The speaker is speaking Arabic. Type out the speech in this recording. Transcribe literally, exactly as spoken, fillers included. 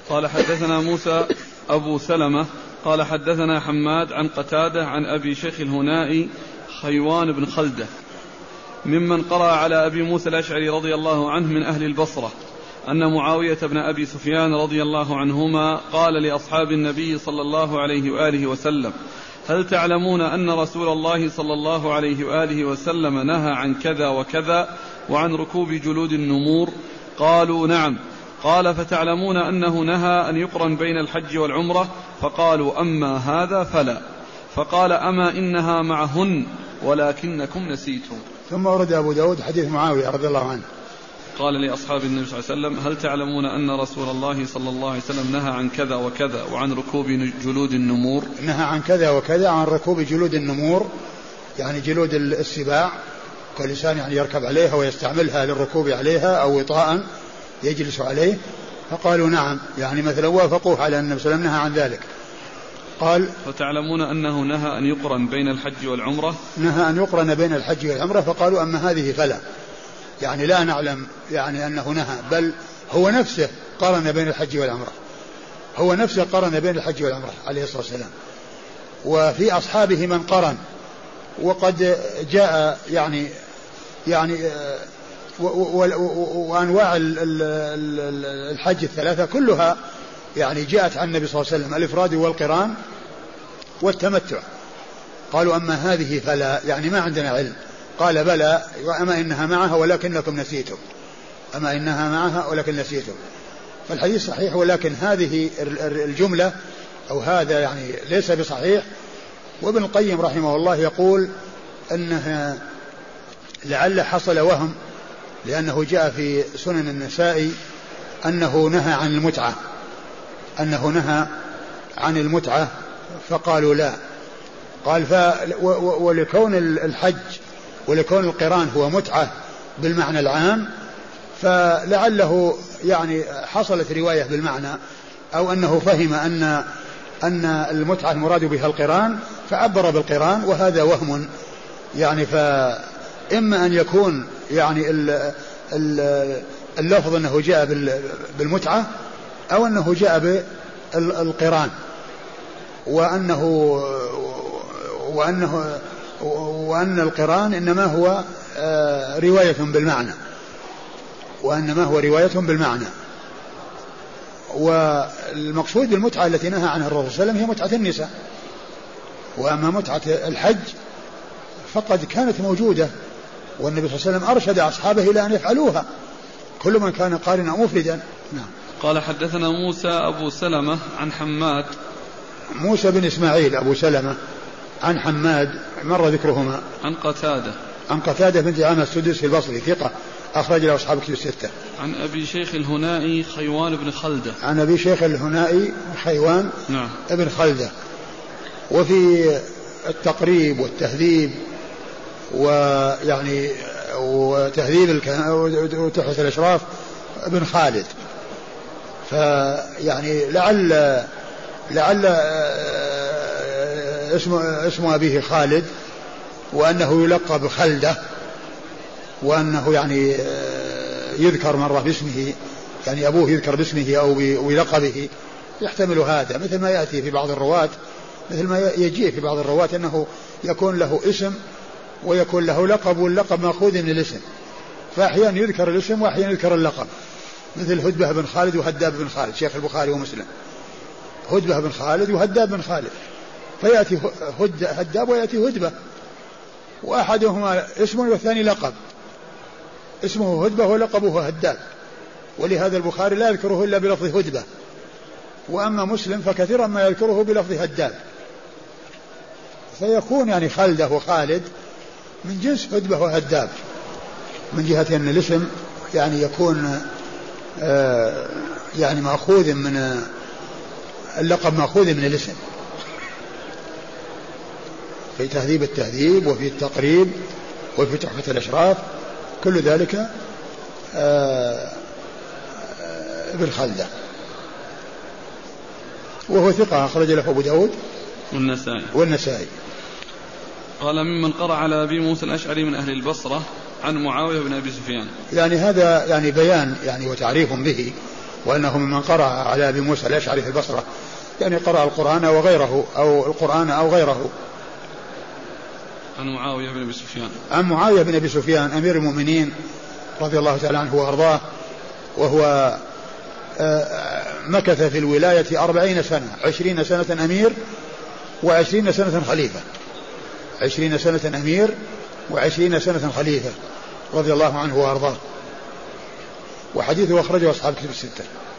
قال حدثنا موسى أبو سلمة قال حدثنا حماد عن قتادة عن أبي شيخ الهنائي خيوان بن خلدة ممن قرأ على أبي موسى الأشعري رضي الله عنه من أهل البصرة أن معاوية بن أبي سفيان رضي الله عنهما قال لأصحاب النبي صلى الله عليه وآله وسلم: هل تعلمون أن رسول الله صلى الله عليه وآله وسلم نهى عن كذا وكذا وعن ركوب جلود النمور؟ قالوا: نعم. قال: فتعلمون أنه نهى أن يقرن بين الحج والعمرة؟ فقالوا: أما هذا فلا. فقال: أما إنها معهن ولكنكم نسيتم. ثم ورد أبو داود حديث معاوية رضي الله عنه قال لأصحاب النبي صلى الله عليه وسلم: هل تعلمون أن رسول الله صلى الله عليه وسلم نهى عن كذا وكذا وعن ركوب جلود النمور؟ نهى عن كذا وكذا عن ركوب جلود النمور، يعني جلود السباع، كل إنسان يعني يركب عليها ويستعملها للركوب عليها أو وطاء يجلس عليه. فقالوا: نعم، يعني مثلا وافقوه على أن النبي صلى الله عليه وسلم نهى عن ذلك. قال: فتعلمون أنه نهى أن يقرن بين الحج والعمرة؟ نهى أن يقرن بين الحج والعمرة. فقالوا: أما هذه فلا، يعني لا نعلم يعني أنه نهى، بل هو نفسه قرن بين الحج والعمرة، هو نفسه قرن بين الحج والعمرة عليه الصلاة والسلام. وفي أصحابه من قرن، وقد جاء يعني يعني وأنواع الحج الثلاثة كلها يعني جاءت عن النبي صلى الله عليه وسلم: الإفراد والقران والتمتع. قالوا: أما هذه فلا، يعني ما عندنا علم. قال: بلى، أما إنها معها ولكنكم نسيتم، أما إنها معها ولكن نسيتم. فالحديث صحيح، ولكن هذه الجملة أو هذا يعني ليس بصحيح. وابن القيم رحمه الله يقول أنها لعل حصل وهم، لأنه جاء في سنن النسائي أنه نهى عن المتعة، أنه نهى عن المتعة فقالوا لا. قال: ف ولكون الحج ولكون القران هو متعة بالمعنى العام، فلعله يعني حصلت رواية بالمعنى، أو أنه فهم أن أن المتعة المراد بها القران فعبر بالقران، وهذا وهم يعني. فإما أن يكون يعني اللفظ أنه جاء بالمتعة، أو أنه جاء بالقران، وأنه وأنه وأن القران إنما هو رواية بالمعنى، وإنما هو رواية بالمعنى. والمقصود بالمتعة التي نهى عنها الرسول صلى الله عليه وسلم هي متعة النساء. وأما متعة الحج فقد كانت موجودة، والنبي صلى الله عليه وسلم أرشد أصحابه إلى أن يفعلوها، كل من كان قارنا مفردا. نعم. قال: حدثنا موسى أبو سلمة عن حماد. موسى بن إسماعيل أبو سلمة عن حماد مر ذكرهما. عن قتادة. عن قتادة بن دعامة السدوسي البصري ثقة أخرج له أصحاب كتب الستة. عن أبي شيخ الهنائي خيوان بن خلدة. عن أبي شيخ الهنائي خيوان نعم. ابن خلدة. وفي التقريب والتهذيب ويعني وتهذيب وتحفة الأشراف ابن خالد. فيعني لعل لعل اسم اسم أبيه خالد، وأنه يلقب خلدة، وأنه يعني يذكر مرة باسمه، يعني أبوه يذكر باسمه أو بلقبه، يحتمل هذا، مثل ما يأتي في بعض الرواة، مثل ما يجي في بعض الرواة أنه يكون له اسم ويكون له لقب، واللقب مأخوذ من الاسم، فأحيانا يذكر الاسم وأحيانا يذكر اللقب، مثل هدبة بن خالد وهداب بن خالد، شيخ البخاري ومسلم، هدبة بن خالد وهداب بن خالد، فيأتي هداب ويأتي هدبة، وأحدهما اسم والثاني لقب، اسمه هدبة ولقبه هداب، ولهذا البخاري لا يذكره إلا بلفظ هدبة، وأما مسلم فكثيرا ما يذكره بلفظ هداب، فيكون يعني خلدة وخالد من جنس هدبة وهداب، من جهة أن الاسم يعني يكون آه يعني مأخوذ من اللقب، مأخوذ من الاسم. في تهذيب التهذيب وفي التقريب وفي تحفة الأشراف كل ذلك آه ابن خلدة، وهو ثقة أخرج له أبو داود والنسائي والنسائي. قال: ممن قرأ على أبي موسى الأشعري من أهل البصرة عن معاوية بن أبي سفيان. يعني هذا يعني بيان يعني وتعريف به، وأنه ممن قرأ على أبي موسى الأشعري في البصرة، يعني قرأ القرآن وغيره أو القرآن أو غيره. عن معاوية بن أبي سفيان عن معاوية بن أبي سفيان أمير المؤمنين رضي الله تعالى عنه وأرضاه، وهو مكث في الولاية أربعين سنة، عشرين سنة أمير وعشرين سنة خليفة، عشرين سنة أمير وعشرين سنة خليفة رضي الله عنه وأرضاه. وحديثه أخرجه أصحاب كتب الستة.